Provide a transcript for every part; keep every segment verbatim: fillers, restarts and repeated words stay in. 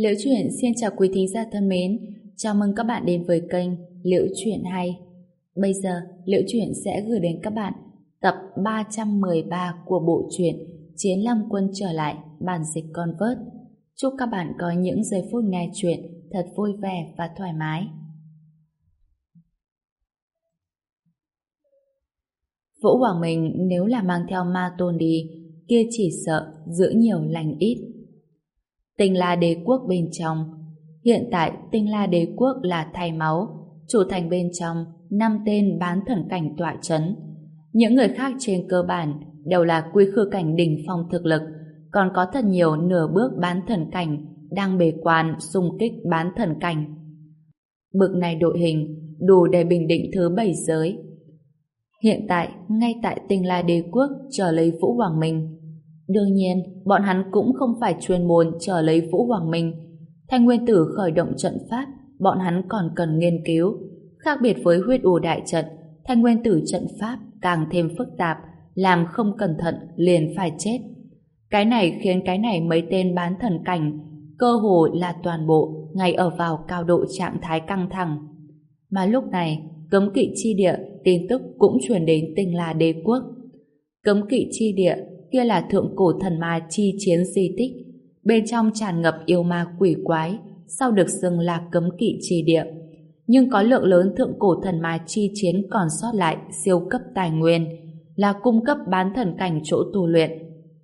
Liễu Chuyện xin chào quý thính giả thân mến, chào mừng các bạn đến với kênh Liễu Chuyện Hay. Bây giờ, Liễu Chuyện sẽ gửi đến các bạn tập ba trăm mười ba của bộ truyện Chiến Lâm Quân Trở Lại, bản dịch Convert. Chúc các bạn có những giây phút nghe chuyện thật vui vẻ và thoải mái. Vũ Hoàng Minh nếu là mang theo ma tôn đi, kia chỉ sợ giữ nhiều lành ít. Tinh La Đế Quốc bên trong. Hiện tại Tinh La Đế Quốc là thay máu, chủ thành bên trong năm tên bán thần cảnh tọa chấn. Những người khác trên cơ bản đều là quy khư cảnh đỉnh phong thực lực, còn có thật nhiều nửa bước bán thần cảnh đang bế quan xung kích bán thần cảnh. Bực này đội hình đủ để bình định thứ bảy giới. Hiện tại ngay tại Tinh La Đế Quốc chờ lấy Vũ Hoàng Minh. Đương nhiên, bọn hắn cũng không phải chuyên môn chờ lấy Vũ Hoàng Minh. Thanh Nguyên Tử khởi động trận pháp, bọn hắn còn cần nghiên cứu. Khác biệt với huyết ù đại trận, Thanh Nguyên Tử trận pháp càng thêm phức tạp, làm không cẩn thận liền phải chết. Cái này khiến cái này mấy tên bán thần cảnh cơ hồ là toàn bộ ngay ở vào cao độ trạng thái căng thẳng. Mà lúc này, cấm kỵ chi địa tin tức cũng truyền đến Tinh La Đế Quốc. Cấm kỵ chi địa kia là thượng cổ thần ma chi chiến di tích, bên trong tràn ngập yêu ma quỷ quái, sau được xưng là cấm kỵ chi địa. Nhưng có lượng lớn thượng cổ thần ma chi chiến còn sót lại siêu cấp tài nguyên, là cung cấp bán thần cảnh chỗ tu luyện.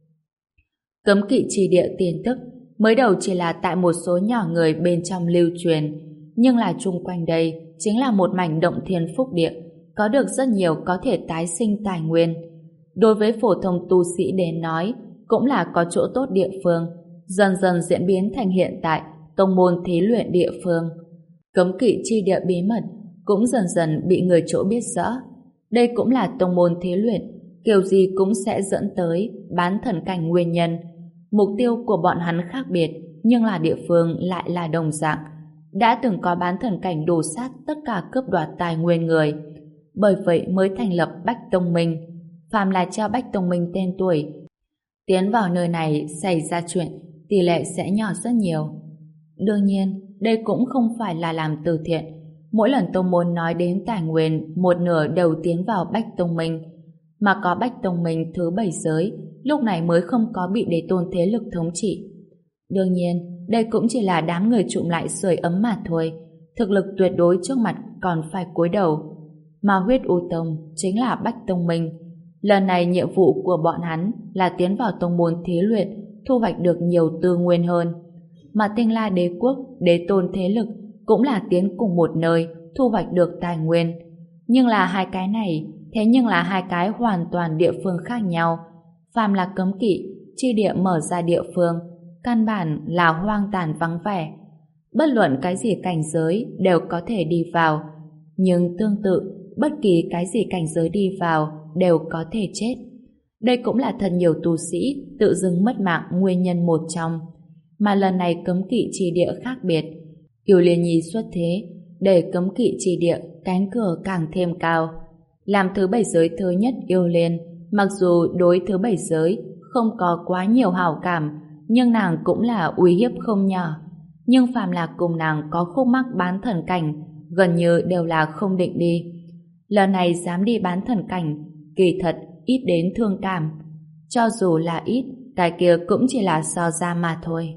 Cấm kỵ chi địa tin tức mới đầu chỉ là tại một số nhỏ người bên trong lưu truyền, nhưng là chung quanh đây chính là một mảnh động thiên phúc địa, có được rất nhiều có thể tái sinh tài nguyên. Đối với phổ thông tu sĩ đến nói, cũng là có chỗ tốt địa phương, dần dần diễn biến thành hiện tại tông môn thí luyện địa phương. Cấm kỵ chi địa bí mật cũng dần dần bị người chỗ biết rõ. Đây cũng là tông môn thí luyện, kiểu gì cũng sẽ dẫn tới bán thần cảnh nguyên nhân. Mục tiêu của bọn hắn khác biệt, nhưng là địa phương lại là đồng dạng. Đã từng có bán thần cảnh đổ sát tất cả cướp đoạt tài nguyên người. Bởi vậy mới thành lập Bách Tông Minh. Phàm là trao Bách Tông Minh tên tuổi, tiến vào nơi này xảy ra chuyện, tỷ lệ sẽ nhỏ rất nhiều. Đương nhiên, đây cũng không phải là làm từ thiện. Mỗi lần tông môn nói đến tài nguyên, một nửa đều tiến vào Bách Tông Minh. Mà có Bách Tông Minh thứ bảy giới, lúc này mới không có bị đế tôn thế lực thống trị. Đương nhiên, đây cũng chỉ là đám người trụm lại sưởi ấm mà thôi. Thực lực tuyệt đối trước mặt còn phải cúi đầu. Mà huyết u tông chính là Bách Tông Minh. Lần này nhiệm vụ của bọn hắn là tiến vào tông môn thí luyện, thu hoạch được nhiều tư nguyên hơn. Mà Tinh La Đế Quốc, đế tôn thế lực cũng là tiến cùng một nơi, thu hoạch được tài nguyên. Nhưng là hai cái này, thế nhưng là hai cái hoàn toàn địa phương khác nhau. Phàm là cấm kỵ, chi địa mở ra địa phương, căn bản là hoang tàn vắng vẻ. Bất luận cái gì cảnh giới đều có thể đi vào. Nhưng tương tự, bất kỳ cái gì cảnh giới đi vào đều có thể chết. Đây cũng là thật nhiều tu sĩ tự dưng mất mạng nguyên nhân một trong. Mà lần này cấm kỵ chi địa khác biệt. Yêu Liên Nhi xuất thế để cấm kỵ chi địa cánh cửa càng thêm cao. Làm thứ bảy giới thứ nhất Yêu Liên, mặc dù đối thứ bảy giới không có quá nhiều hảo cảm, nhưng nàng cũng là uy hiếp không nhỏ. Nhưng phàm là cùng nàng có khúc mắc bán thần cảnh, gần như đều là không định đi. Lần này dám đi bán thần cảnh, kỳ thật ít đến thương cảm. Cho dù là ít, cái kia cũng chỉ là so ra mà thôi.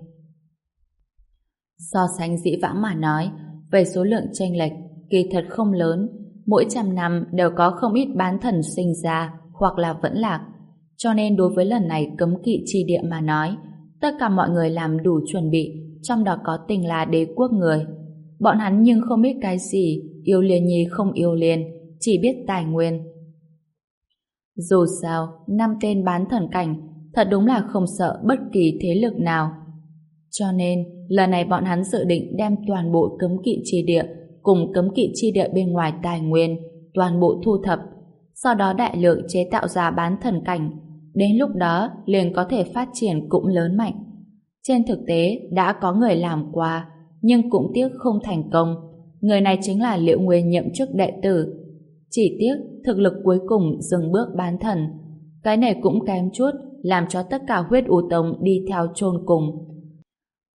So sánh dĩ vãng mà nói, về số lượng chênh lệch, kỳ thật không lớn. Mỗi trăm năm đều có không ít bán thần sinh ra hoặc là vẫn lạc. Cho nên đối với lần này cấm kỵ chi địa mà nói, tất cả mọi người làm đủ chuẩn bị, trong đó có Tinh La Đế Quốc người. Bọn hắn nhưng không biết cái gì Yêu Liên Nhi không yêu liên, chỉ biết tài nguyên. Dù sao, năm tên bán thần cảnh thật đúng là không sợ bất kỳ thế lực nào. Cho nên, lần này bọn hắn dự định đem toàn bộ cấm kỵ chi địa cùng cấm kỵ chi địa bên ngoài tài nguyên toàn bộ thu thập, sau đó đại lượng chế tạo ra bán thần cảnh. Đến lúc đó, liền có thể phát triển cũng lớn mạnh. Trên thực tế, đã có người làm qua, nhưng cũng tiếc không thành công. Người này chính là Liễu Nguyên nhậm chức đệ tử. Chỉ tiếc, thực lực cuối cùng dừng bước bán thần. Cái này cũng kém chút, làm cho tất cả huyết u tông đi theo chôn cùng.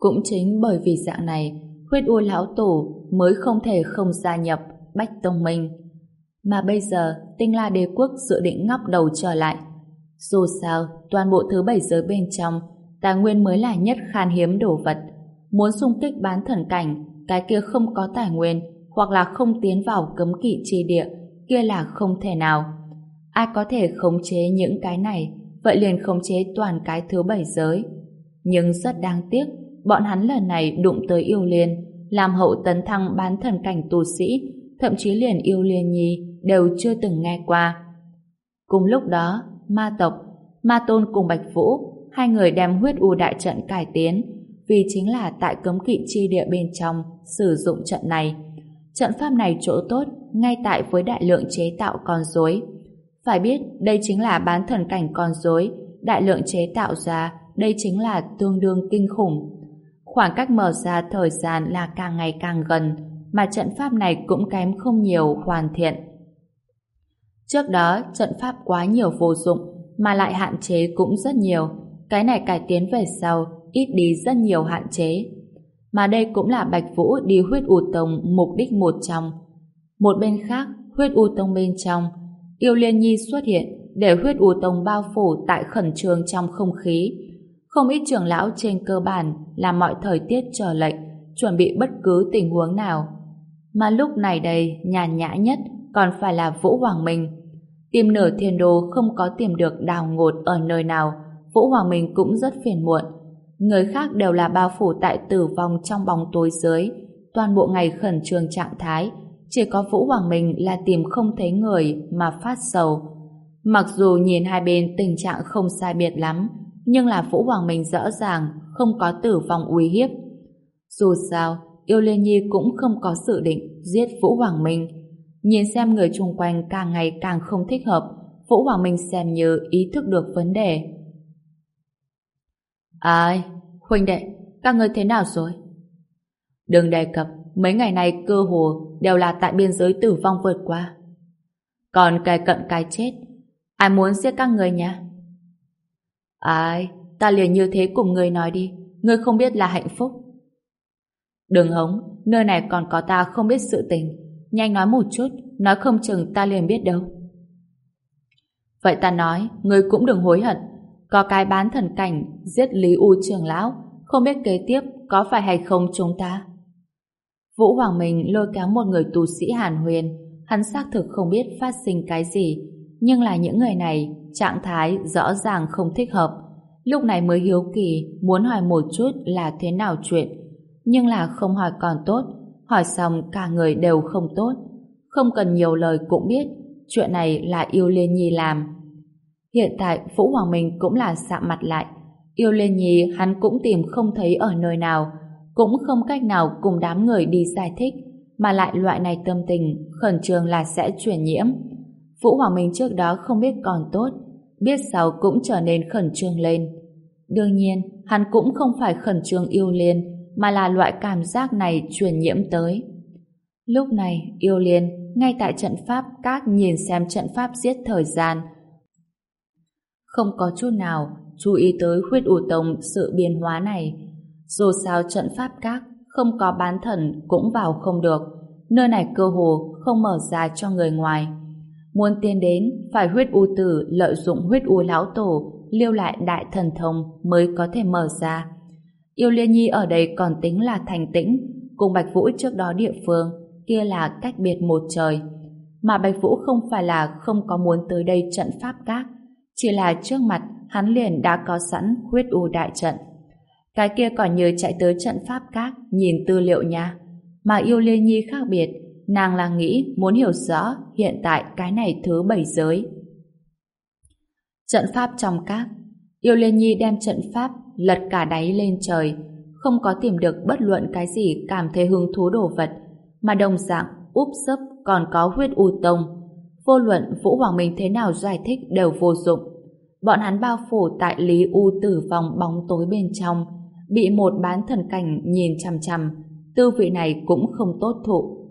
Cũng chính bởi vì dạng này, huyết u lão tổ mới không thể không gia nhập Bách Tông Minh. Mà bây giờ, Tinh La Đế Quốc dự định ngóc đầu trở lại. Dù sao, toàn bộ thứ bảy giới bên trong, tài nguyên mới là nhất khan hiếm đồ vật. Muốn xung kích bán thần cảnh, cái kia không có tài nguyên, hoặc là không tiến vào cấm kỵ chi địa, kia là không thể nào. Ai có thể khống chế những cái này, vậy liền khống chế toàn cái thứ bảy giới. Nhưng rất đáng tiếc, bọn hắn lần này đụng tới Yêu Liên, làm hậu tấn thăng bán thần cảnh tu sĩ, thậm chí liền Yêu Liên Nhi đều chưa từng nghe qua. Cùng lúc đó, ma tộc, Ma Tôn cùng Bạch Vũ, hai người đem huyết u đại trận cải tiến, vì chính là tại cấm kỵ chi địa bên trong sử dụng trận này. Trận pháp này chỗ tốt ngay tại với đại lượng chế tạo con rối. Phải biết, đây chính là bán thần cảnh con rối, đại lượng chế tạo ra, đây chính là tương đương kinh khủng. Khoảng cách mở ra thời gian là càng ngày càng gần, mà trận pháp này cũng kém không nhiều hoàn thiện. Trước đó, trận pháp quá nhiều vô dụng, mà lại hạn chế cũng rất nhiều. Cái này cải tiến về sau, ít đi rất nhiều hạn chế. Mà đây cũng là Bạch Vũ đi huyết u tông mục đích một trong. Một bên khác, huyết u tông bên trong, Yêu Liên Nhi xuất hiện để huyết u tông bao phủ tại khẩn trương trong không khí. Không ít trưởng lão trên cơ bản làm mọi thời tiết chờ lệnh, chuẩn bị bất cứ tình huống nào. Mà lúc này đây, nhàn nhã nhất còn phải là Vũ Hoàng Minh. Tìm nửa thiên đô không có tìm được đào ngột ở nơi nào, Vũ Hoàng Minh cũng rất phiền muộn. Người khác đều là bao phủ tại tử vong trong bóng tối dưới, toàn bộ ngày khẩn trương trạng thái, chỉ có Vũ Hoàng Minh là tìm không thấy người mà phát sầu. Mặc dù nhìn hai bên tình trạng không sai biệt lắm, nhưng là Vũ Hoàng Minh rõ ràng không có tử vong uy hiếp. Dù sao, Yêu Liên Nhi cũng không có dự định giết Vũ Hoàng Minh. Nhìn xem người chung quanh càng ngày càng không thích hợp, Vũ Hoàng Minh xem như ý thức được vấn đề. Ai, huynh đệ, các ngươi thế nào rồi? Đừng đề cập, mấy ngày nay cơ hồ đều là tại biên giới tử vong vượt qua. Còn kề cận cái chết, ai muốn giết các ngươi nha? Ai, ta liền như thế cùng ngươi nói đi, ngươi không biết là hạnh phúc. Đừng hống, nơi này còn có ta không biết sự tình, nhanh nói một chút, nói không chừng ta liền biết đâu. Vậy ta nói, ngươi cũng đừng hối hận, có cái bán thần cảnh giết Lý U trưởng lão, không biết kế tiếp có phải hay không chúng ta. Vũ Hoàng Minh lôi kéo một người tu sĩ Hàn Huyền, hắn xác thực không biết phát sinh cái gì, nhưng là những người này trạng thái rõ ràng không thích hợp. Lúc này mới hiếu kỳ muốn hỏi một chút là thế nào chuyện, nhưng là không hỏi còn tốt, hỏi xong cả người đều không tốt. Không cần nhiều lời cũng biết chuyện này là Yêu Liên Nhi làm. Hiện tại Vũ Hoàng Minh cũng là sạm mặt lại. Yêu Liên Nhi hắn cũng tìm không thấy ở nơi nào, cũng không cách nào cùng đám người đi giải thích, mà lại loại này tâm tình khẩn trương là sẽ truyền nhiễm. Vũ Hoàng Minh trước đó không biết còn tốt, biết sau cũng trở nên khẩn trương lên. Đương nhiên, hắn cũng không phải khẩn trương Yêu Liên, mà là loại cảm giác này truyền nhiễm tới. Lúc này, Yêu Liên ngay tại trận pháp các nhìn xem trận pháp giết thời gian, không có chút nào chú ý tới huyết u tông sự biến hóa này. Dù sao trận pháp các không có bán thần cũng vào không được, nơi này cơ hồ không mở ra cho người ngoài. Muốn tiến đến phải huyết u tử lợi dụng huyết u lão tổ lưu lại đại thần thông mới có thể mở ra. Yêu Liên Nhi ở đây còn tính là thành tĩnh, cùng Bạch Vũ trước đó địa phương kia là cách biệt một trời. Mà Bạch Vũ không phải là không có muốn tới đây trận pháp các, chỉ là trước mặt hắn liền đã có sẵn huyết u đại trận. Cái kia còn như chạy tới trận pháp các nhìn tư liệu nha. Mà Yêu Liên Nhi khác biệt, nàng là nghĩ muốn hiểu rõ hiện tại cái này thứ bảy giới. Trận pháp trong các, Yêu Liên Nhi đem trận pháp lật cả đáy lên trời, không có tìm được bất luận cái gì cảm thấy hứng thú đồ vật, mà đồng dạng úp sấp còn có huyết u tông. Vô luận Vũ Hoàng Minh thế nào giải thích đều vô dụng. Bọn hắn bao phủ tại Lý U tử vong bóng tối bên trong, bị một bán thần cảnh nhìn chằm chằm, tư vị này cũng không tốt thụ.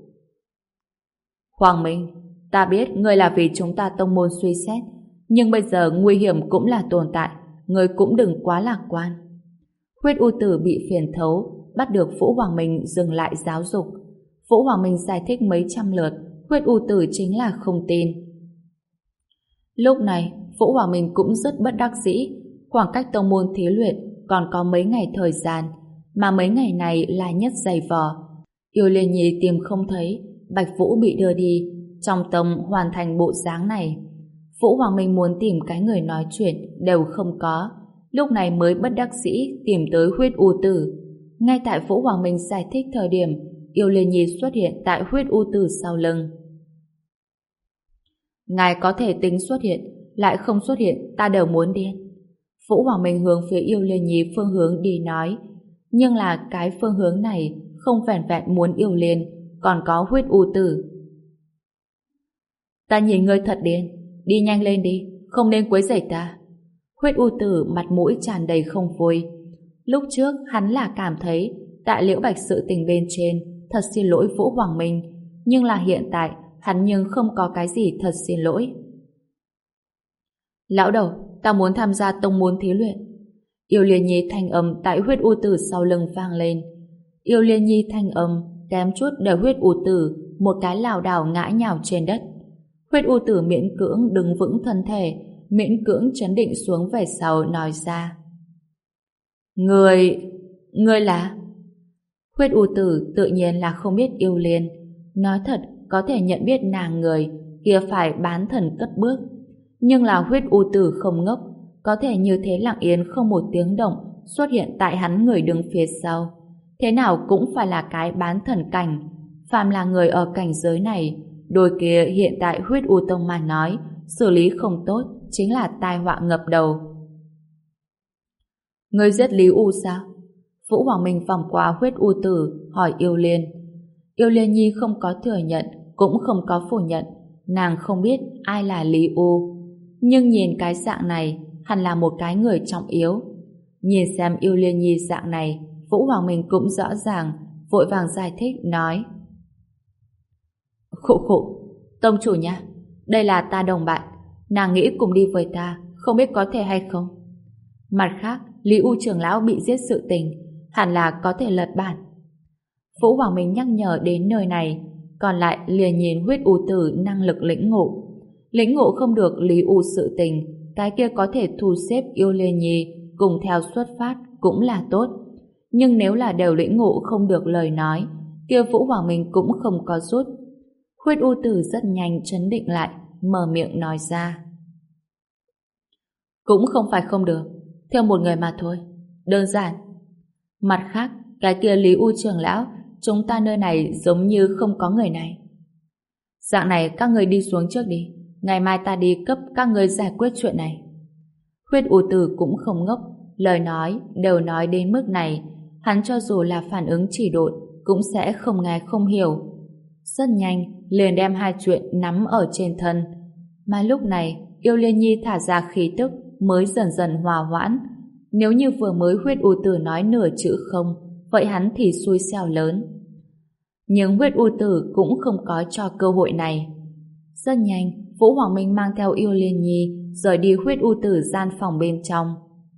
Hoàng Minh, ta biết ngươi là vì chúng ta tông môn suy xét, nhưng bây giờ nguy hiểm cũng là tồn tại, ngươi cũng đừng quá lạc quan. Huyết U Tử bị phiền thấu, bắt được Vũ Hoàng Minh dừng lại giáo dục. Vũ Hoàng Minh giải thích mấy trăm lượt, Huyết U Tử chính là không tin. Lúc này, Vũ Hoàng Minh cũng rất bất đắc dĩ, khoảng cách tông môn thí luyện còn có mấy ngày thời gian, mà mấy ngày này là nhất dày vò. Yêu Liên Nhi tìm không thấy, Bạch Vũ bị đưa đi, trong tâm hoàn thành bộ dáng này. Vũ Hoàng Minh muốn tìm cái người nói chuyện đều không có, lúc này mới bất đắc dĩ tìm tới Huyết U Tử. Ngay tại Vũ Hoàng Minh giải thích thời điểm, Yêu Liên Nhi xuất hiện tại Huyết U Tử sau lưng. Ngài có thể tính xuất hiện, lại không xuất hiện, ta đều muốn điên. Vũ Hoàng Minh hướng phía Yêu Liên Nhi phương hướng đi nói, nhưng là cái phương hướng này không vẻn vẹn muốn Yêu Liên, còn có Huyết U Tử. Ta nhìn ngươi thật điên, đi nhanh lên đi, không nên quấy rầy ta. Huyết U Tử mặt mũi tràn đầy không vui. Lúc trước hắn là cảm thấy tại Liễu Bạch sự tình bên trên thật xin lỗi Vũ Hoàng Minh, nhưng là hiện tại hắn nhưng không có cái gì thật xin lỗi. Lão đầu, ta muốn tham gia tông môn thí luyện. Yêu Liên Nhi thanh âm tại Huyết U Tử sau lưng vang lên. Yêu Liên Nhi thanh âm kém chút để Huyết U Tử một cái lảo đảo ngã nhào trên đất. Huyết U Tử miễn cưỡng đứng vững thân thể, miễn cưỡng chấn định xuống về sau nói ra. Người... Người là... Huyết U Tử tự nhiên là không biết Yêu Liên. Nói thật, có thể nhận biết nàng người kia phải bán thần cất bước. Nhưng là Huyết U Tử không ngốc, có thể như thế lặng yên không một tiếng động xuất hiện tại hắn người đứng phía sau. Thế nào cũng phải là cái bán thần cảnh. Phàm là người ở cảnh giới này, đôi kia hiện tại Huyết U Tông mà nói, xử lý không tốt chính là tai họa ngập đầu. Người giết Lý U sao? Vũ Hoàng Minh vòng qua Huyết U Tử hỏi Yêu Liên. Yêu Liên Nhi không có thừa nhận, cũng không có phủ nhận, nàng không biết ai là Lý U. Nhưng nhìn cái dạng này, hẳn là một cái người trọng yếu. Nhìn xem Yêu Liên Nhi dạng này, Vũ Hoàng Minh cũng rõ ràng, vội vàng giải thích, nói. Khụ khụ, tông chủ nha, đây là ta đồng bạn, nàng nghĩ cùng đi với ta, không biết có thể hay không. Mặt khác, Lý U trưởng lão bị giết sự tình, hẳn là có thể lật bản. Vũ Hoàng Minh nhắc nhở đến nơi này, còn lại liền nhìn Huyết U Tử năng lực lĩnh ngộ. Lĩnh ngộ không được Lý U sự tình, cái kia có thể thu xếp Yêu Liên Nhi cùng theo xuất phát cũng là tốt. Nhưng nếu là đều lĩnh ngộ không được lời nói, kia Vũ Hoàng Minh cũng không có rút. Huyết U Tử rất nhanh trấn định lại, mở miệng nói ra. Cũng không phải không được, theo một người mà thôi, đơn giản. Mặt khác, cái kia Lý U trưởng lão, chúng ta nơi này giống như không có người này. Dạng này các người đi xuống trước đi, ngày mai ta đi cấp các người giải quyết chuyện này. Huyết U Tử cũng không ngốc, lời nói đều nói đến mức này, hắn cho dù là phản ứng chỉ độn cũng sẽ không nghe không hiểu. Rất nhanh liền đem hai chuyện nắm ở trên thân. Mà lúc này Yêu Liên Nhi thả ra khí tức mới dần dần hòa hoãn. Nếu như vừa mới Huyết U Tử nói nửa chữ không, vậy hắn thì xui xẻo lớn. Nhưng Huyết U Tử cũng không có cho cơ hội này. Rất nhanh, Vũ Hoàng Minh mang theo Yêu Liên Nhi rời đi Huyết U Tử gian phòng bên trong.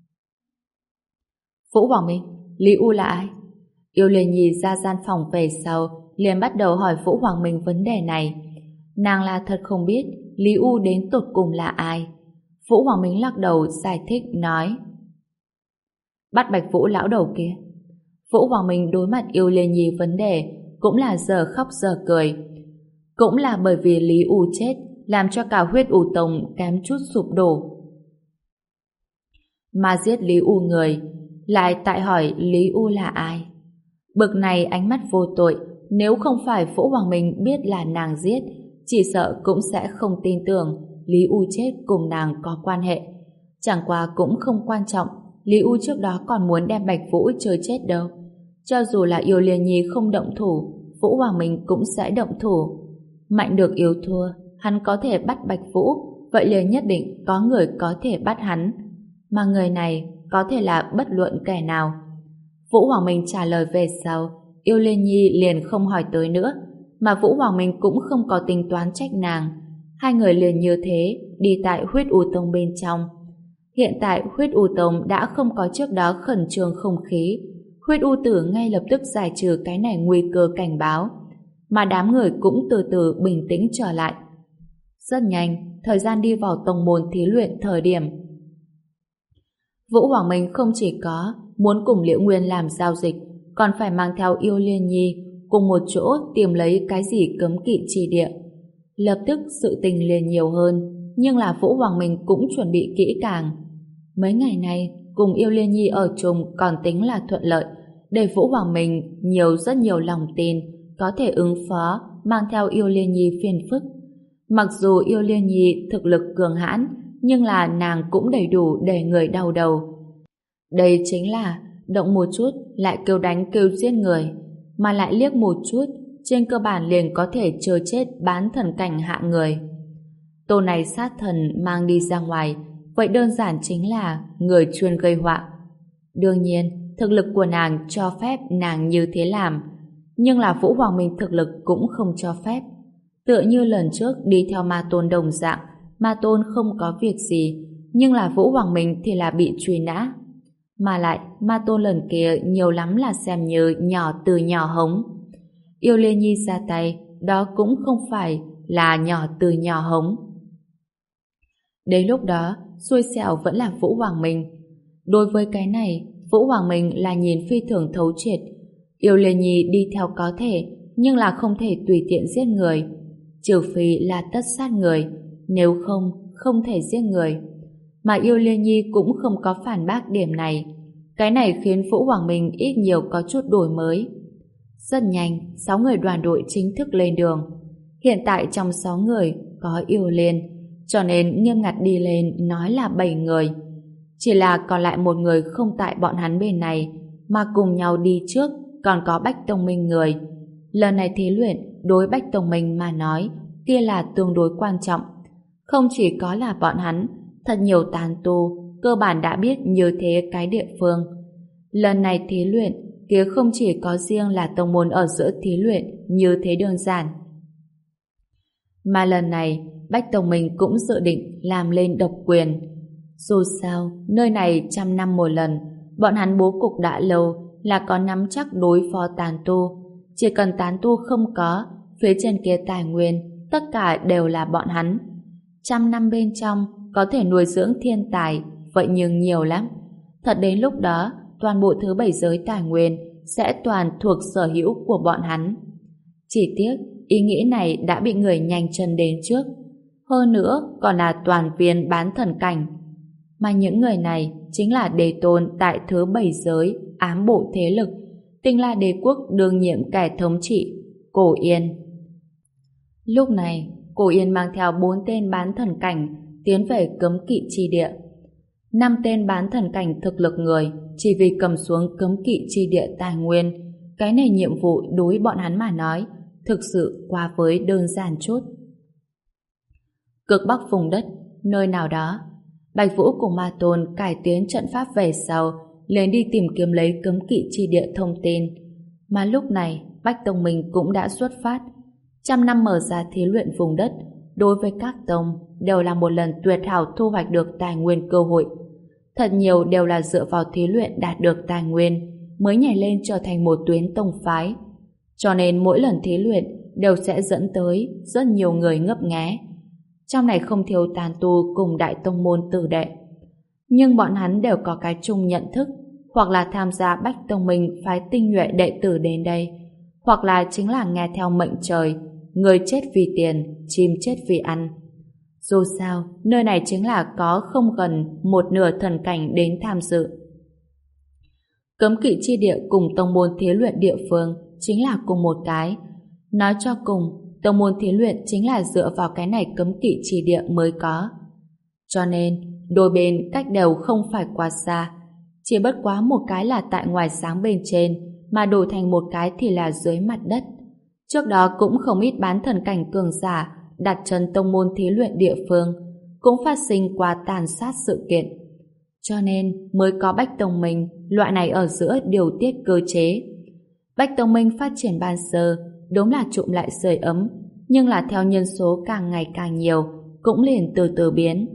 Vũ Hoàng Minh, Lý U là ai? Yêu Liên Nhi ra gian phòng về sau, liền bắt đầu hỏi Vũ Hoàng Minh vấn đề này. Nàng là thật không biết Lý U đến tột cùng là ai. Vũ Hoàng Minh lắc đầu giải thích nói. Bắt Bạch Vũ lão đầu kia. Vũ Hoàng Minh đối mặt Yêu Liên Nhi vấn đề cũng là giờ khóc giờ cười. Cũng là bởi vì Lý U chết làm cho cả Huyết U Tông kém chút sụp đổ. Mà giết Lý U người lại tại hỏi Lý U là ai. Bực này ánh mắt vô tội, nếu không phải Vũ Hoàng Minh biết là nàng giết, chỉ sợ cũng sẽ không tin tưởng Lý U chết cùng nàng có quan hệ. Chẳng qua cũng không quan trọng, Lý U trước đó còn muốn đem Bạch Vũ chơi chết đâu. Cho dù là Yêu Liên Nhi không động thủ, Vũ Hoàng Minh cũng sẽ động thủ. Mạnh được yếu thua, hắn có thể bắt Bạch Vũ, vậy liền nhất định có người có thể bắt hắn. Mà người này có thể là bất luận kẻ nào. Vũ Hoàng Minh trả lời về sau, Yêu Liên Nhi liền không hỏi tới nữa, mà Vũ Hoàng Minh cũng không có tính toán trách nàng. Hai người liền như thế đi tại Huyết U Tông bên trong. Hiện tại Huyết U Tông đã không có trước đó khẩn trương không khí. Huyết U Tử ngay lập tức giải trừ cái này nguy cơ cảnh báo, mà đám người cũng từ từ bình tĩnh trở lại. Rất nhanh, thời gian đi vào tông môn thí luyện thời điểm. Vũ Hoàng Minh không chỉ có muốn cùng Liễu Nguyên làm giao dịch, còn phải mang theo Yêu Liên Nhi cùng một chỗ tìm lấy cái gì cấm kỵ chi địa. Lập tức sự tình liền nhiều hơn, nhưng là Vũ Hoàng Minh cũng chuẩn bị kỹ càng. Mấy ngày nay, cùng Yêu Liên Nhi ở chung còn tính là thuận lợi, để Vũ Hoàng Minh nhiều rất nhiều lòng tin, có thể ứng phó, mang theo Yêu Liên Nhi phiền phức. Mặc dù Yêu Liên Nhi thực lực cường hãn, nhưng là nàng cũng đầy đủ để người đau đầu. Đây chính là động một chút lại kêu đánh kêu giết người, mà lại liếc một chút, trên cơ bản liền có thể chờ chết bán thần cảnh hạ người. Tô này sát thần mang đi ra ngoài, vậy đơn giản chính là người chuyên gây họa. Đương nhiên, thực lực của nàng cho phép nàng như thế làm, nhưng là Vũ Hoàng Minh thực lực cũng không cho phép. Tựa như lần trước đi theo Ma Tôn đồng dạng, Ma Tôn không có việc gì, nhưng là Vũ Hoàng Minh thì là bị truy nã. Mà lại, Ma Tôn lần kia nhiều lắm là xem như nhỏ từ nhỏ hống. Yêu Liên Nhi ra tay, đó cũng không phải là nhỏ từ nhỏ hống. Đến lúc đó, xui xẻo vẫn là Vũ Hoàng Minh. Đối với cái này, Vũ Hoàng Minh là nhìn phi thường thấu triệt. Yêu Liên Nhi đi theo có thể, nhưng là không thể tùy tiện giết người. Trừ phi là tất sát người, nếu không, không thể giết người. Mà Yêu Liên Nhi cũng không có phản bác điểm này. Cái này khiến Vũ Hoàng Minh ít nhiều có chút đổi mới. Rất nhanh, sáu người đoàn đội chính thức lên đường. Hiện tại trong sáu người có Yêu Liên, cho nên nghiêm ngặt đi lên nói là bảy người. Chỉ là còn lại một người không tại bọn hắn bên này, mà cùng nhau đi trước còn có Bách Tông Minh người. Lần này thí luyện đối Bách Tông Minh mà nói, kia là tương đối quan trọng. Không chỉ có là bọn hắn, thật nhiều tán tu cơ bản đã biết như thế cái địa phương. Lần này thí luyện kia không chỉ có riêng là tông môn ở giữa thí luyện như thế đơn giản, mà lần này Bách Tông Minh cũng dự định làm lên độc quyền. Dù sao, nơi này trăm năm một lần, bọn hắn bố cục đã lâu, là có nắm chắc đối phó tán tu. Chỉ cần tán tu không có, phía trên kia tài nguyên, tất cả đều là bọn hắn. Trăm năm bên trong, có thể nuôi dưỡng thiên tài, vậy nhưng nhiều lắm. Thật đến lúc đó, toàn bộ thứ bảy giới tài nguyên sẽ toàn thuộc sở hữu của bọn hắn. Chỉ tiếc, ý nghĩ này đã bị người nhanh chân đến trước. Hơn nữa, còn là toàn viên bán thần cảnh. Mà những người này chính là đế tôn tại thứ bảy giới, ám bộ thế lực, Tinh La Đế Quốc đương nhiệm kẻ thống trị, Cổ Yên. Lúc này, Cổ Yên mang theo bốn tên bán thần cảnh tiến về cấm kỵ chi địa. Năm tên bán thần cảnh thực lực người chỉ vì cầm xuống cấm kỵ chi địa tài nguyên. Cái này nhiệm vụ đối bọn hắn mà nói thực sự quá với đơn giản chút. Cực bắc vùng đất, nơi nào đó, Bạch Vũ cùng Ma Tôn cải tiến trận pháp về sau, liền đi tìm kiếm lấy cấm kỵ chi địa thông tin. Mà lúc này, Bách Tông Minh cũng đã xuất phát. Trăm năm mở ra thí luyện vùng đất, đối với các tông đều là một lần tuyệt hảo thu hoạch được tài nguyên cơ hội. Thật nhiều đều là dựa vào thí luyện đạt được tài nguyên mới nhảy lên trở thành một tuyến tông phái. Cho nên mỗi lần thí luyện đều sẽ dẫn tới rất nhiều người ngấp nghé. Trong này không thiếu tán tu cùng đại tông môn tử đệ. Nhưng bọn hắn đều có cái chung nhận thức, hoặc là tham gia Bách Tông Minh phái tinh nhuệ đệ tử đến đây, hoặc là chính là nghe theo mệnh trời, người chết vì tiền, chim chết vì ăn. Dù sao, nơi này chính là có không gần một nửa thần cảnh đến tham dự. Cấm kỵ chi địa cùng tông môn thí luyện địa phương chính là cùng một cái. Nói cho cùng, tông môn thí luyện chính là dựa vào cái này cấm kỵ chi địa mới có. Cho nên, đôi bên cách đều không phải quá xa. Chỉ bất quá một cái là tại ngoài sáng bên trên, mà đổi thành một cái thì là dưới mặt đất. Trước đó cũng không ít bán thần cảnh cường giả đặt chân tông môn thí luyện địa phương, cũng phát sinh qua tàn sát sự kiện. Cho nên mới có Bách Tông Minh loại này ở giữa điều tiết cơ chế. Bách Tông Minh phát triển ban sơ đúng là trụm lại sưởi ấm, nhưng là theo nhân số càng ngày càng nhiều cũng liền từ từ biến.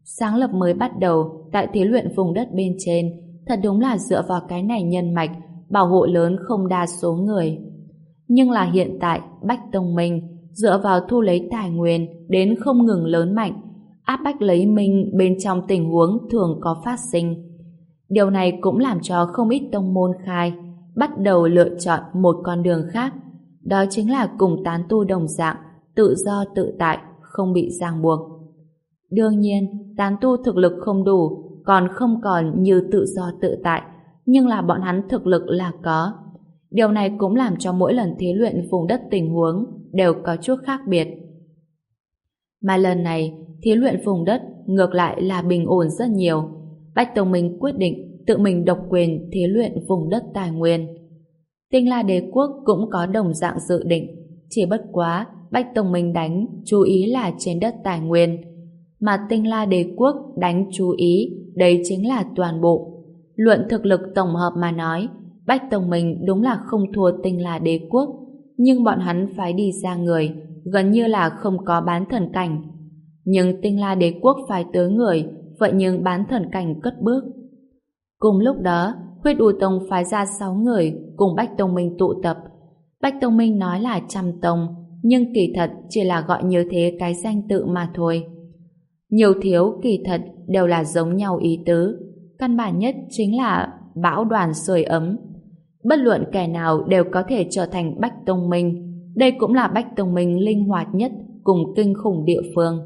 Sáng lập mới bắt đầu tại thí luyện vùng đất bên trên, thật đúng là dựa vào cái này nhân mạch, bảo hộ lớn không đa số người. Nhưng là hiện tại, Bách Tông Minh dựa vào thu lấy tài nguyên đến không ngừng lớn mạnh, áp bách lấy mình bên trong tình huống thường có phát sinh. Điều này cũng làm cho không ít tông môn khai bắt đầu lựa chọn một con đường khác, đó chính là cùng tán tu đồng dạng, tự do tự tại, không bị ràng buộc. Đương nhiên, tán tu thực lực không đủ, còn không còn như tự do tự tại, nhưng là bọn hắn thực lực là có. Điều này cũng làm cho mỗi lần thí luyện vùng đất tình huống đều có chút khác biệt. Mà lần này, thí luyện vùng đất ngược lại là bình ổn rất nhiều. Bách Tông Minh quyết định tự mình độc quyền thí luyện vùng đất tài nguyên. Tinh La Đế Quốc cũng có đồng dạng dự định, chỉ bất quá Bách Tông Minh đánh chú ý là trên đất tài nguyên, mà Tinh La Đế Quốc đánh chú ý đấy chính là toàn bộ. Luận thực lực tổng hợp mà nói, Bách Tông Minh đúng là không thua Tinh La Đế Quốc, nhưng bọn hắn phái đi ra người gần như là không có bán thần cảnh. Nhưng Tinh La Đế Quốc phái tới người, vậy nhưng bán thần cảnh cất bước. Cùng lúc đó, Huyết U Tông phái ra sáu người cùng Bách Tông Minh tụ tập. Bách Tông Minh nói là trăm tông, nhưng kỳ thật chỉ là gọi như thế cái danh tự mà thôi. Nhiều thiếu kỳ thật đều là giống nhau ý tứ. Căn bản nhất chính là bão đoàn sưởi ấm. Bất luận kẻ nào đều có thể trở thành Bách Tông Minh. Đây cũng là Bách Tông Minh linh hoạt nhất cùng kinh khủng địa phương.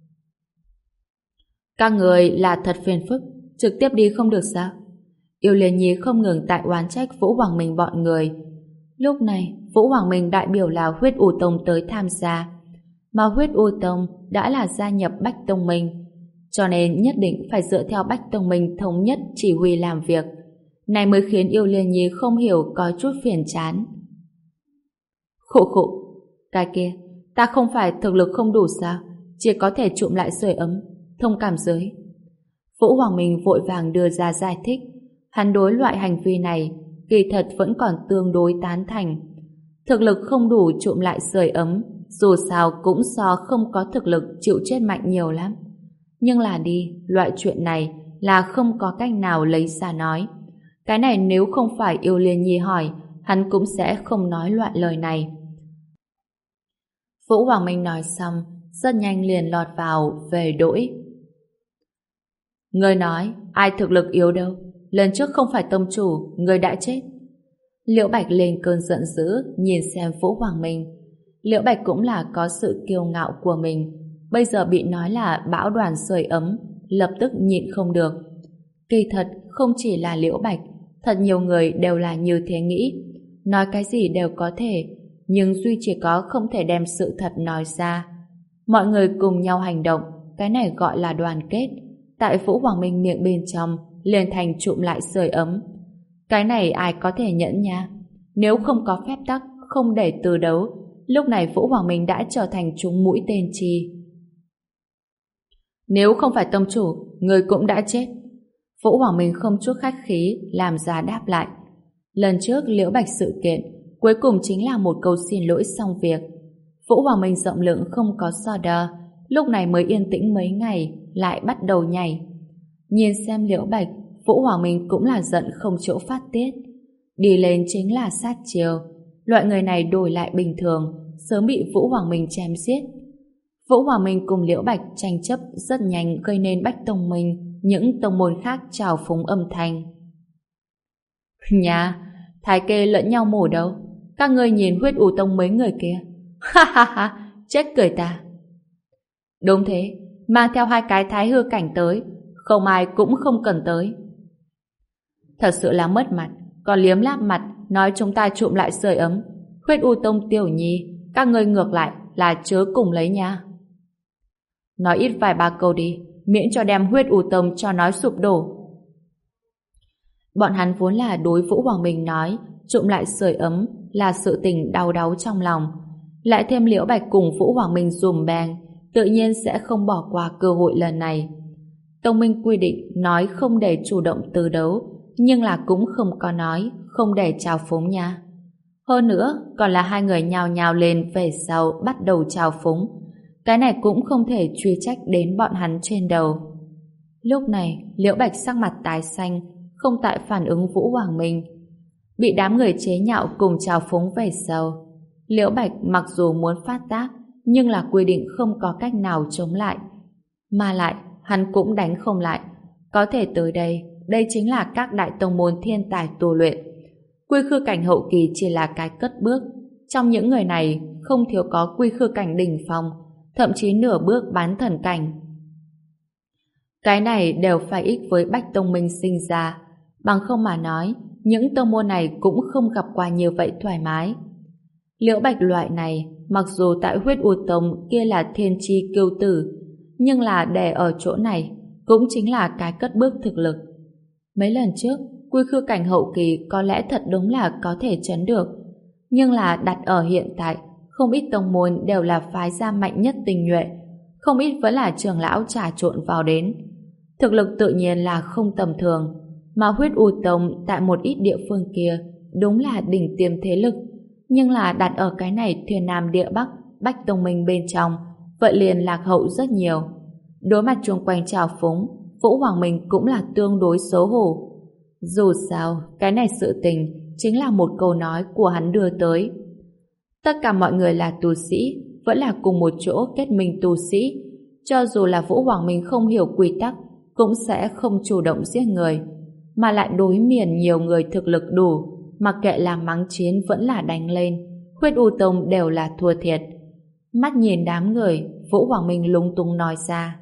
Các người là thật phiền phức, trực tiếp đi không được sao? Yêu Liên Nhi không ngừng tại oán trách Vũ Hoàng Minh bọn người. Lúc này, Vũ Hoàng Minh đại biểu là Huyết U Tông tới tham gia. Mà Huyết U Tông đã là gia nhập Bách Tông Minh, cho nên nhất định phải dựa theo Bách Tông Minh thống nhất chỉ huy làm việc. Này mới khiến Yêu Liên Nhi không hiểu có chút phiền chán. Khụ khụ, cái kia, ta không phải thực lực không đủ sao? Chỉ có thể trụm lại sưởi ấm, thông cảm giới. Vũ Hoàng Minh vội vàng đưa ra giải thích. Hắn đối loại hành vi này kỳ thật vẫn còn tương đối tán thành. Thực lực không đủ trụm lại sưởi ấm, dù sao cũng so không có thực lực chịu chết mạnh nhiều lắm. Nhưng là đi, loại chuyện này là không có cách nào lấy ra nói. Cái này nếu không phải Yêu Liên Nhi hỏi, hắn cũng sẽ không nói loại lời này. Vũ Hoàng Minh nói xong, rất nhanh liền lọt vào về đỗi. Người nói, ai thực lực yếu đâu? Lần trước không phải tông chủ, người đã chết. Liễu Bạch lên cơn giận dữ, nhìn xem Vũ Hoàng Minh. Liễu Bạch cũng là có sự kiêu ngạo của mình. Bây giờ bị nói là bão đoàn sưởi ấm, lập tức nhịn không được. Kỳ thật, không chỉ là Liễu Bạch, thật nhiều người đều là như thế nghĩ. Nói cái gì đều có thể, nhưng duy chỉ có không thể đem sự thật nói ra. Mọi người cùng nhau hành động, cái này gọi là đoàn kết. Tại Vũ Hoàng Minh miệng bên trong, liền thành trụm lại sưởi ấm. Cái này ai có thể nhẫn nha? Nếu không có phép tắc, không để từ đấu, lúc này Vũ Hoàng Minh đã trở thành trúng mũi tên chi. Nếu không phải tông chủ, người cũng đã chết. Vũ Hoàng Minh không chút khách khí, làm ra đáp lại. Lần trước Liễu Bạch sự kiện, cuối cùng chính là một câu xin lỗi xong việc. Vũ Hoàng Minh rộng lượng không có so đo, lúc này mới yên tĩnh mấy ngày, lại bắt đầu nhảy. Nhìn xem Liễu Bạch, Vũ Hoàng Minh cũng là giận không chỗ phát tiết. Đi lên chính là sát chiêu. Loại người này đổi lại bình thường, sớm bị Vũ Hoàng Minh chém giết. Vũ Hoàng Minh cùng Liễu Bạch tranh chấp rất nhanh, gây nên Bách Tông Minh, những tông môn khác trào phúng âm thanh. Nhà, thái kê lẫn nhau mổ đâu? Các ngươi nhìn Huyết U Tông mấy người kia. Ha ha ha, chết cười ta. Đúng thế, mang theo hai cái thái hư cảnh tới, không ai cũng không cần tới. Thật sự là mất mặt, còn liếm láp mặt nói chúng ta trụm lại sưởi ấm. Huyết U Tông tiểu nhi, các ngươi ngược lại là chớ cùng lấy nha. Nói ít vài ba câu đi, miễn cho đem Huyết U Tông cho nói sụp đổ. Bọn hắn vốn là đối Vũ Hoàng Minh nói trụm lại sưởi ấm là sự tình đau đáu trong lòng, lại thêm Liễu Bạch cùng Vũ Hoàng Minh dùm beng, tự nhiên sẽ không bỏ qua cơ hội lần này. Tông Minh quy định nói không để chủ động từ đấu, nhưng là cũng không có nói không để chào phúng nha. Hơn nữa, còn là hai người nhào nhào lên về sau bắt đầu chào phúng. Cái này cũng không thể truy trách đến bọn hắn trên đầu. Lúc này, Liễu Bạch sắc mặt tái xanh, không tại phản ứng Vũ Hoàng Minh. Bị đám người chế nhạo cùng trào phúng về sau, Liễu Bạch mặc dù muốn phát tác, nhưng là quy định không có cách nào chống lại. Mà lại, hắn cũng đánh không lại. Có thể tới đây, đây chính là các đại tông môn thiên tài tu luyện. Quy khư cảnh hậu kỳ chỉ là cái cất bước. Trong những người này, không thiếu có quy khư cảnh đỉnh phong, thậm chí nửa bước bán thần cảnh. Cái này đều phải ích với Bách Tông Minh sinh ra. Bằng không mà nói, những tông môn này cũng không gặp qua như vậy thoải mái. Liễu Bạch loại này, mặc dù tại huyết u tông kia là thiên chi kiêu tử, nhưng là đè ở chỗ này, cũng chính là cái cất bước thực lực. Mấy lần trước, quy khư cảnh hậu kỳ có lẽ thật đúng là có thể chấn được, nhưng là đặt ở hiện tại, không ít tông môn đều là phái gia mạnh nhất tinh nhuệ, không ít vẫn là trưởng lão trà trộn vào đến. Thực lực tự nhiên là không tầm thường, mà huyết u tông tại một ít địa phương kia đúng là đỉnh tiêm thế lực, nhưng là đặt ở cái này thiên nam địa bắc, Bách Tông Minh bên trong, vậy liền lạc hậu rất nhiều. Đối mặt chung quanh trào phúng, Vũ Hoàng Minh cũng là tương đối xấu hổ. Dù sao, cái này sự tình chính là một câu nói của hắn đưa tới. Tất cả mọi người là tu sĩ, vẫn là cùng một chỗ kết minh tu sĩ. Cho dù là Vũ Hoàng Minh không hiểu quy tắc, cũng sẽ không chủ động giết người, mà lại đối miền nhiều người thực lực đủ, mặc kệ là mắng chiến vẫn là đánh lên, huyết u tông đều là thua thiệt. Mắt nhìn đám người, Vũ Hoàng Minh lúng túng nói ra.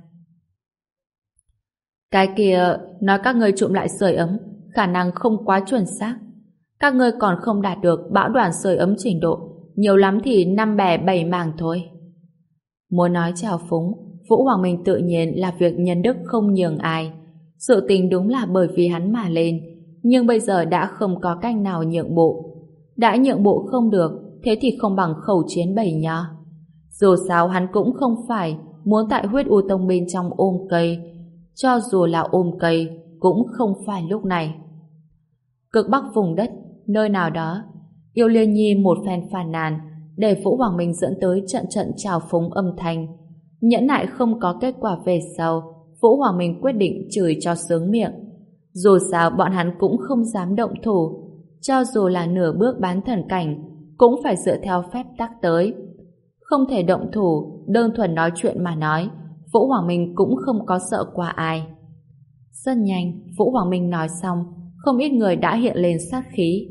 Cái kia, nói các ngươi trộm lại sưởi ấm, khả năng không quá chuẩn xác. Các ngươi còn không đạt được bão đoàn sưởi ấm trình độ, nhiều lắm thì năm bè bảy mảng thôi. Muốn nói trào phúng, Vũ Hoàng Minh tự nhiên là việc nhân đức không nhường ai. Sự tình đúng là bởi vì hắn mà lên, nhưng bây giờ đã không có cách nào nhượng bộ. Đã nhượng bộ không được, thế thì không bằng khẩu chiến bầy nhá. Dù sao hắn cũng không phải muốn tại huyết u tông bên trong ôm cây, cho dù là ôm cây cũng không phải lúc này. Cực bắc vùng đất, nơi nào đó, Yêu Liên Nhi một phen phàn nàn, để Vũ Hoàng Minh dẫn tới trận trận trào phúng âm thanh. Nhẫn nại không có kết quả về sau, Vũ Hoàng Minh quyết định chửi cho sướng miệng. Dù sao bọn hắn cũng không dám động thủ, cho dù là nửa bước bán thần cảnh, cũng phải dựa theo phép tắc tới. Không thể động thủ, đơn thuần nói chuyện mà nói, Vũ Hoàng Minh cũng không có sợ qua ai. Rất nhanh, Vũ Hoàng Minh nói xong, không ít người đã hiện lên sát khí.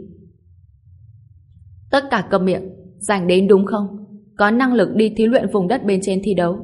Tất cả câm miệng, rảnh đến đúng không? Có năng lực đi thí luyện vùng đất bên trên thi đấu.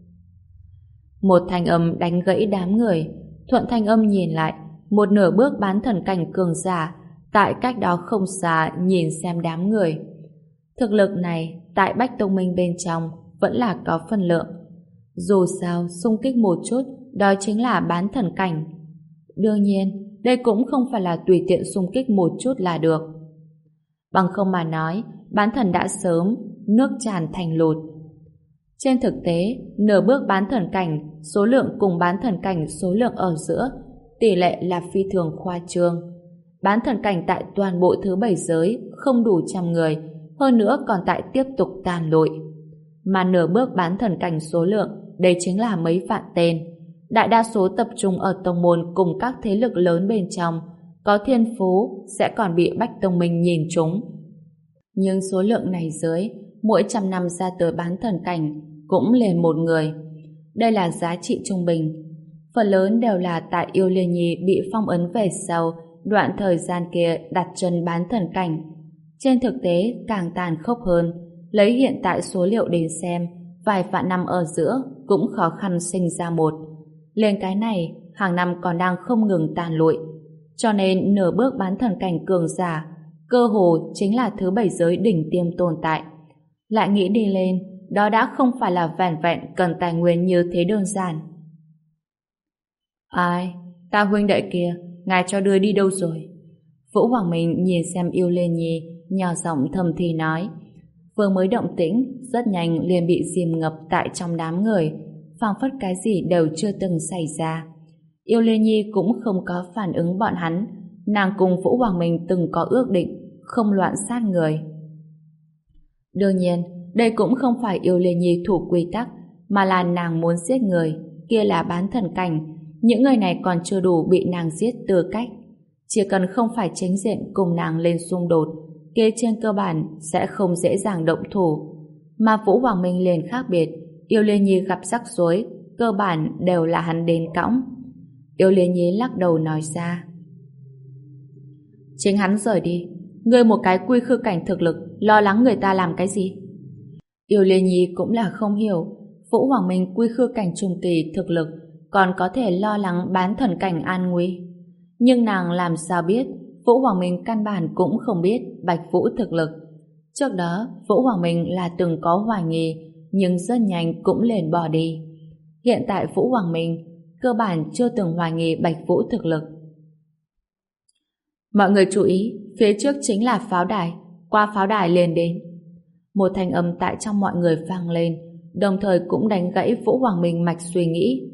Một thanh âm đánh gãy đám người. Thuận thanh âm nhìn lại, một nửa bước bán thần cảnh cường giả tại cách đó không xa nhìn xem đám người. Thực lực này tại Bách Tông Minh bên trong vẫn là có phân lượng. Dù sao xung kích một chút, đó chính là bán thần cảnh. Đương nhiên, đây cũng không phải là tùy tiện xung kích một chút là được. Bằng không mà nói, bán thần đã sớm nước tràn thành lụt. Trên thực tế, nửa bước bán thần cảnh, số lượng cùng bán thần cảnh số lượng ở giữa, tỷ lệ là phi thường khoa trương. Bán thần cảnh tại toàn bộ thứ bảy giới không đủ trăm người, hơn nữa còn tại tiếp tục tàn lụi. Mà nửa bước bán thần cảnh số lượng, đây chính là mấy vạn tên. Đại đa số tập trung ở tông môn cùng các thế lực lớn bên trong, có thiên phú sẽ còn bị Bách Tông Minh nhìn trúng. Nhưng số lượng này dưới, mỗi trăm năm ra tới bán thần cảnh cũng lên một người. Đây là giá trị trung bình. Phần lớn đều là tại Yêu Liên Nhi bị phong ấn về sau đoạn thời gian kia đặt chân bán thần cảnh. Trên thực tế càng tàn khốc hơn, lấy hiện tại số liệu đến xem, vài vạn năm ở giữa cũng khó khăn sinh ra một. Lên cái này, hàng năm còn đang không ngừng tàn lụi. Cho nên nửa bước bán thần cảnh cường giả, cơ hồ chính là thứ bảy giới đỉnh tiêm tồn tại. Lại nghĩ đi lên, đó đã không phải là vẻn vẹn cần tài nguyên như thế đơn giản. Ai? Ta huynh đệ kia, ngài cho đưa đi đâu rồi? Vũ Hoàng Minh nhìn xem Yêu Liên Nhi, nhỏ giọng thầm thì nói. Vừa mới động tĩnh, rất nhanh liền bị dìm ngập tại trong đám người, phảng phất cái gì đều chưa từng xảy ra. Yêu Liên Nhi cũng không có phản ứng bọn hắn, nàng cùng Vũ Hoàng Minh từng có ước định, không loạn sát người. Đương nhiên, đây cũng không phải Yêu Liên Nhi thủ quy tắc, mà là nàng muốn giết người, kia là bán thần cảnh, những người này còn chưa đủ bị nàng giết tư cách. Chỉ cần không phải chính diện cùng nàng lên xung đột, kia trên cơ bản sẽ không dễ dàng động thủ. Mà Vũ Hoàng Minh liền khác biệt, Yêu Liên Nhi gặp rắc rối, cơ bản đều là hắn đến cõng. Yêu Liên Nhi lắc đầu nói ra: chính hắn rời đi, ngươi một cái quy khư cảnh thực lực, lo lắng người ta làm cái gì? Yêu Liên Nhi cũng là không hiểu, Vũ Hoàng Minh quy khư cảnh trung kỳ thực lực, còn có thể lo lắng bán thần cảnh an nguy. Nhưng nàng làm sao biết, Vũ Hoàng Minh căn bản cũng không biết Bạch Vũ thực lực. Trước đó, Vũ Hoàng Minh là từng có hoài nghi, nhưng rất nhanh cũng liền bỏ đi. Hiện tại Vũ Hoàng Minh cơ bản chưa từng hoài nghi Bạch Vũ thực lực. Mọi người chú ý, phía trước chính là pháo đài, qua pháo đài liền đến. Một thanh âm tại trong mọi người vang lên, đồng thời cũng đánh gãy Vũ Hoàng Minh mạch suy nghĩ.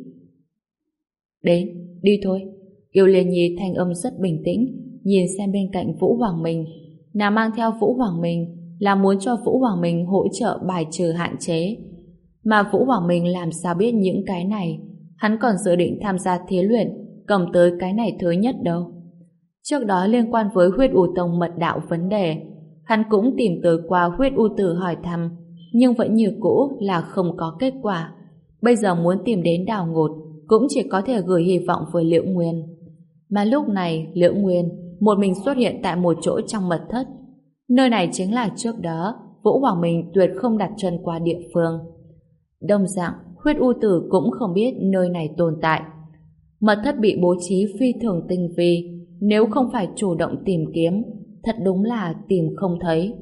Đến, đi thôi. Yêu Liên Nhi thanh âm rất bình tĩnh, nhìn xem bên cạnh Vũ Hoàng Minh. Nàng mang theo Vũ Hoàng Minh là muốn cho Vũ Hoàng Minh hỗ trợ bài trừ hạn chế. Mà Vũ Hoàng Minh làm sao biết những cái này, hắn còn dự định tham gia thí luyện, cầm tới cái này thứ nhất đâu. Trước đó liên quan với huyết u tông mật đạo vấn đề, hắn cũng tìm tới qua huyết u tử hỏi thăm, nhưng vẫn như cũ là không có kết quả. Bây giờ muốn tìm đến Đào Ngột, cũng chỉ có thể gửi hy vọng với Liễu Nguyên. Mà lúc này, Liễu Nguyên một mình xuất hiện tại một chỗ trong mật thất. Nơi này chính là trước đó Vũ Hoàng Minh tuyệt không đặt chân qua địa phương. Đồng dạng, huyết u tử cũng không biết nơi này tồn tại. Mật thất bị bố trí phi thường tinh vi, nếu không phải chủ động tìm kiếm, thật đúng là tìm không thấy.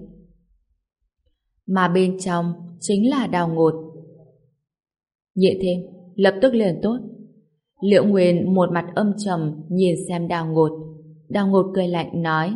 Mà bên trong chính là Đào Ngột. Nhị thêm, lập tức liền tốt. Liễu Nguyên một mặt âm trầm nhìn xem Đào Ngột. Đào Ngột cười lạnh nói: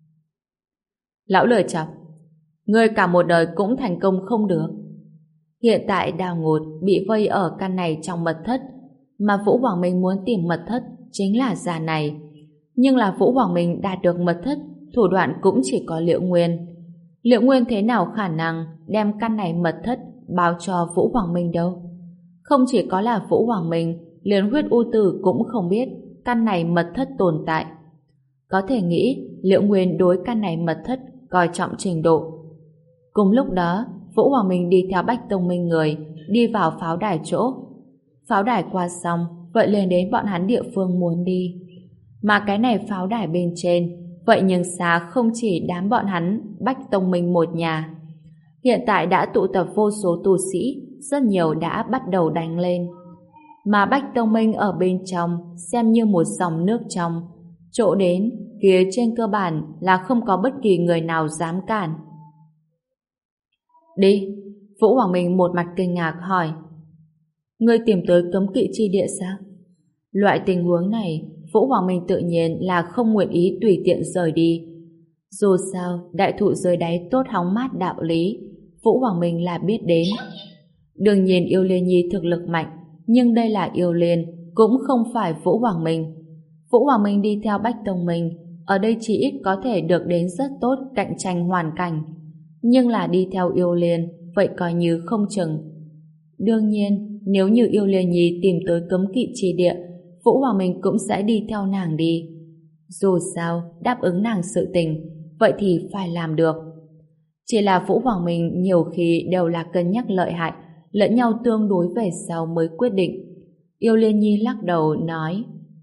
lão lười chọc, ngươi cả một đời cũng thành công không được. Hiện tại Đào Ngột bị vây ở căn này trong mật thất, mà Vũ Hoàng Minh muốn tìm mật thất chính là già này. Nhưng là Vũ Hoàng Minh đạt được mật thất, thủ đoạn cũng chỉ có Liễu Nguyên. Liễu Nguyên thế nào khả năng đem căn này mật thất báo cho Vũ Hoàng Minh đâu? Không chỉ có là Vũ Hoàng Minh, liền huyết u tử cũng không biết căn này mật thất tồn tại. Có thể nghĩ Liễu Nguyên đối căn này mật thất coi trọng trình độ. Cùng lúc đó, Vũ Hoàng Minh đi theo Bách Tông Minh người đi vào pháo đài chỗ. Pháo đài qua xong, vậy liền đến bọn hắn địa phương muốn đi. Mà cái này pháo đài bên trên, vậy nhưng xa không chỉ đám bọn hắn Bách Tông Minh một nhà. Hiện tại đã tụ tập vô số tu sĩ, rất nhiều đã bắt đầu đánh lên. Mà Bách Tông Minh ở bên trong xem như một dòng nước trong, chỗ đến phía trên cơ bản là không có bất kỳ người nào dám cản. Đi, Vũ Hoàng Minh một mặt kinh ngạc hỏi: ngươi tìm tới cấm kỵ chi địa sao? Loại tình huống này, Vũ Hoàng Minh tự nhiên là không nguyện ý tùy tiện rời đi. Dù sao, đại thụ dưới đáy tốt hóng mát đạo lý, Vũ Hoàng Minh là biết đến. Đương nhiên Yêu Liên Nhi thực lực mạnh, nhưng đây là Yêu Liên, cũng không phải Vũ Hoàng Minh. Vũ Hoàng Minh đi theo Bách Tông Minh, ở đây chỉ ít có thể được đến rất tốt cạnh tranh hoàn cảnh. Nhưng là đi theo Yêu Liên, vậy coi như không chừng. Đương nhiên, nếu như Yêu Liên Nhi tìm tới cấm kỵ chi địa, Vũ Hoàng Minh cũng sẽ đi theo nàng đi. Dù sao, đáp ứng nàng sự tình, vậy thì phải làm được. Chỉ là Vũ Hoàng Minh nhiều khi đều là cân nhắc lợi hại, lẫn nhau tương đối về sau mới quyết định. Yêu Liên Nhi lắc đầu nói: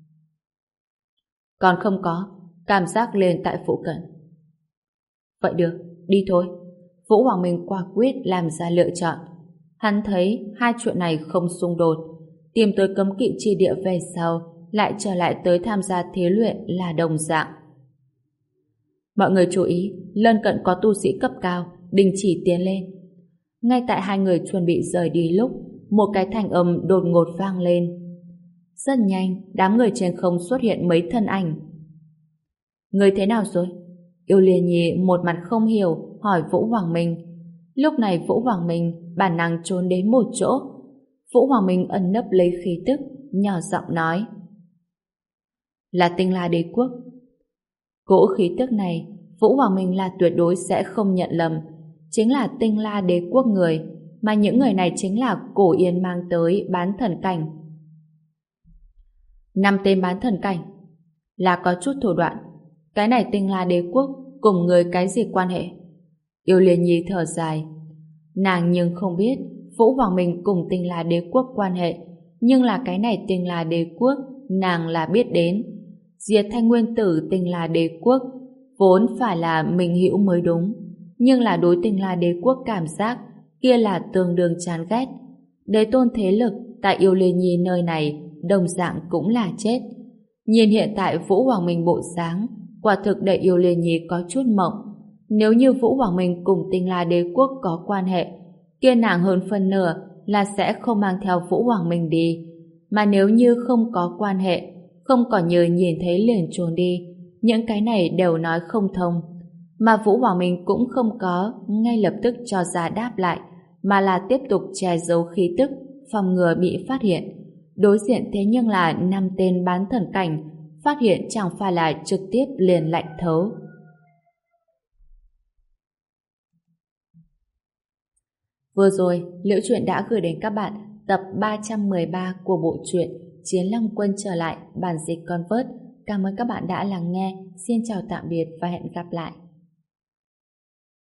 còn không có, cảm giác lên tại phụ cận. Vậy được, đi thôi. Vũ Hoàng Minh quả quyết làm ra lựa chọn. Hắn thấy hai chuyện này không xung đột, tìm tới cấm kỵ chi địa về sau, lại trở lại tới tham gia thí luyện là đồng dạng. Mọi người chú ý, lân cận có tu sĩ cấp cao, đình chỉ tiến lên. Ngay tại hai người chuẩn bị rời đi lúc, một cái thanh âm đột ngột vang lên. Rất nhanh, đám người trên không xuất hiện mấy thân ảnh. Người thế nào rồi? Yêu Liên Nhi một mặt không hiểu hỏi Vũ Hoàng Minh. Lúc này Vũ Hoàng Minh bản năng trốn đến một chỗ. Vũ Hoàng Minh ẩn nấp lấy khí tức, nhỏ giọng nói: là Tinh La Đế Quốc. Cỗ khí tức này, Vũ Hoàng Minh là tuyệt đối sẽ không nhận lầm, chính là Tinh La Đế Quốc người, mà những người này chính là Cổ Yên mang tới bán thần cảnh. Năm tên bán thần cảnh là có chút thủ đoạn. Cái này Tinh La Đế Quốc cùng người cái gì quan hệ? Yêu Liên Nhi thở dài. Nàng nhưng không biết Vũ Hoàng Minh cùng Tinh La Đế Quốc quan hệ, nhưng là cái này Tinh La Đế Quốc nàng là biết đến. Diệt Thanh Nguyên Tử Tinh La Đế Quốc vốn phải là mình hữu mới đúng, nhưng là đối Tinh La Đế Quốc cảm giác kia là tương đương chán ghét. Đế tôn thế lực tại Yêu Liên Nhi nơi này đồng dạng cũng là chết. Nhìn hiện tại Vũ Hoàng Minh bộ dáng, quả thực để Yêu Liên Nhi có chút mộng. Nếu như Vũ Hoàng Minh cùng Tinh La Đế Quốc có quan hệ, kia nàng hơn phân nửa là sẽ không mang theo Vũ Hoàng Minh đi. Mà nếu như không có quan hệ, không còn như nhìn thấy liền trốn đi, những cái này đều nói không thông. Mà Vũ Hoàng Minh cũng không có ngay lập tức cho ra đáp lại, mà là tiếp tục che giấu khí tức, phòng ngừa bị phát hiện. Đối diện thế nhưng là năm tên bán thần cảnh, phát hiện chẳng phải là trực tiếp liền lạnh thấu. Vừa rồi, Liễu Chuyện đã gửi đến các bạn tập ba trăm mười ba của bộ truyện Chiến Long Quân trở lại, bản dịch Convert. Cảm ơn các bạn đã lắng nghe. Xin chào tạm biệt và hẹn gặp lại.